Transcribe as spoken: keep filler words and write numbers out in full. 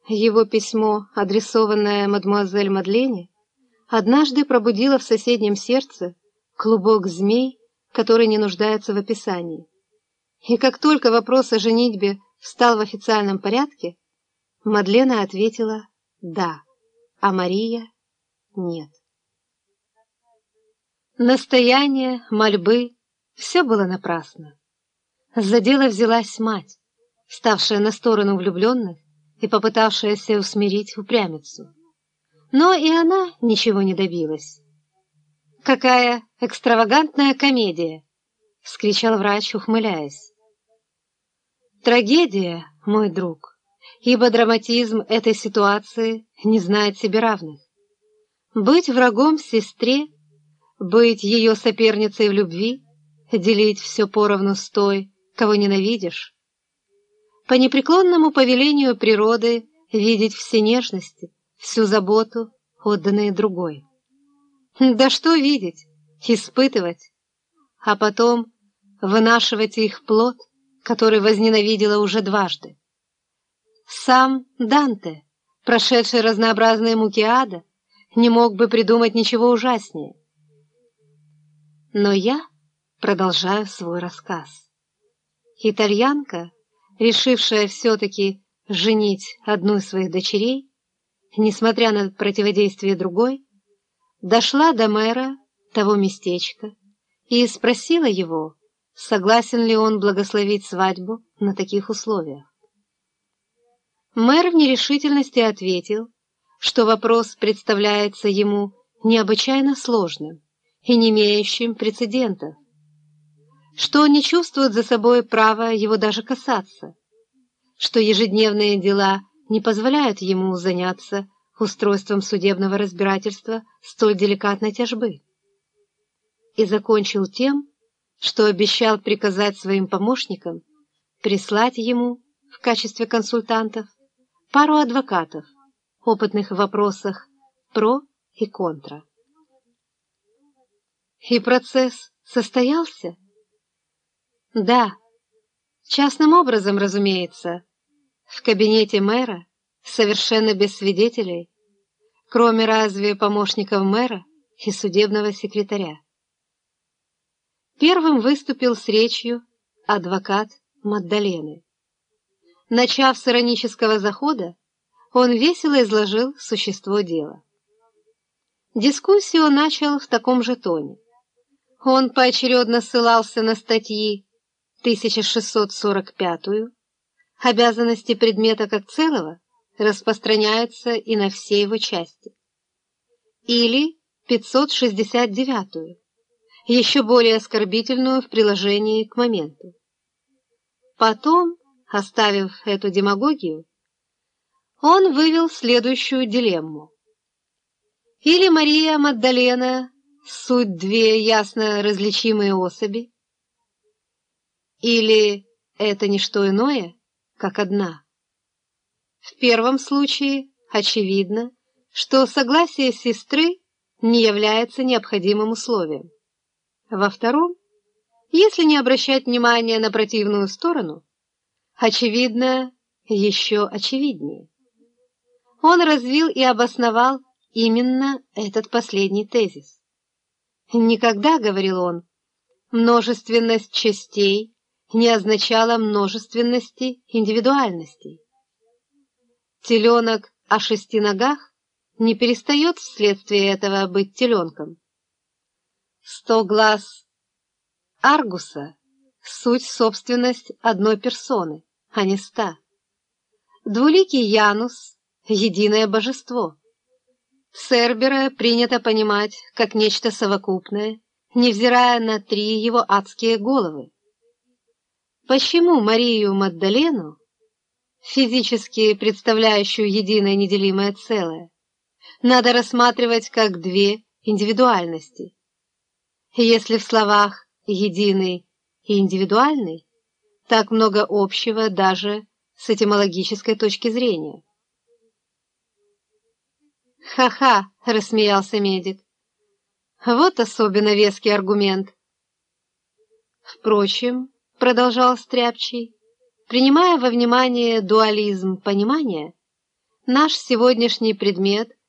Его письмо, адресованное мадемуазель Мадлене, однажды пробудило в соседнем сердце клубок змей, который не нуждается в описании. И как только вопрос о женитьбе встал в официальном порядке, Мадлена ответила «да», а Мария «нет». Настояния, мольбы — все было напрасно. За дело взялась мать, ставшая на сторону влюбленных и попытавшаяся усмирить упрямицу. Но и она ничего не добилась. «Какая экстравагантная комедия!» — вскричал врач, ухмыляясь. «Трагедия, мой друг, ибо драматизм этой ситуации не знает себе равных. Быть врагом сестре, быть ее соперницей в любви, делить все поровну с той, кого ненавидишь, по непреклонному повелению природы видеть все нежности, всю заботу, отданные другой. Да что видеть, испытывать, а потом вынашивать их плод, который возненавидела уже дважды. Сам Данте, прошедший разнообразные муки ада, не мог бы придумать ничего ужаснее. Но я продолжаю свой рассказ. Итальянка, решившая все-таки женить одну из своих дочерей, несмотря на противодействие другой, дошла до мэра того местечка и спросила его, согласен ли он благословить свадьбу на таких условиях. Мэр в нерешительности ответил, что вопрос представляется ему необычайно сложным и не имеющим прецедентов, что он не чувствует за собой права его даже касаться, что ежедневные дела не позволяют ему заняться устройством судебного разбирательства столь деликатной тяжбы. И закончил тем, что обещал приказать своим помощникам прислать ему в качестве консультантов пару адвокатов, опытных в вопросах про и контра. И процесс состоялся? Да, частным образом, разумеется, в кабинете мэра, совершенно без свидетелей, кроме разве помощников мэра и судебного секретаря. Первым выступил с речью адвокат Маддалены. Начав с иронического захода, он весело изложил существо дела. Дискуссию он начал в таком же тоне. Он поочередно ссылался на статьи тысяча шестьсот сорок пятую, обязанности предмета как целого распространяются и на все его части, или пятьсот шестьдесят девятую, еще более оскорбительную в приложении к моменту. Потом, оставив эту демагогию, он вывел следующую дилемму. Или Мария Маддалена — суть две ясно различимые особи, или это не что иное, как одна. В первом случае очевидно, что согласие сестры не является необходимым условием. Во втором, если не обращать внимания на противную сторону, очевидно еще очевиднее. Он развил и обосновал именно этот последний тезис. Никогда, говорил он, множественность частей не означала множественности индивидуальностей. Теленок о шести ногах не перестает вследствие этого быть теленком. Сто глаз Аргуса — суть собственность одной персоны, а не ста. Двуликий Янус — единое божество. Цербера принято понимать как нечто совокупное, невзирая на три его адские головы. Почему Марию Маддалену, физически представляющую единое неделимое целое, надо рассматривать как две индивидуальности? Если в словах «единый» и «индивидуальный» так много общего даже с этимологической точки зрения. «Ха-ха!» — рассмеялся медик. «Вот особенно веский аргумент». «Впрочем, — продолжал Стряпчий, — принимая во внимание дуализм понимания, Наш сегодняшний предмет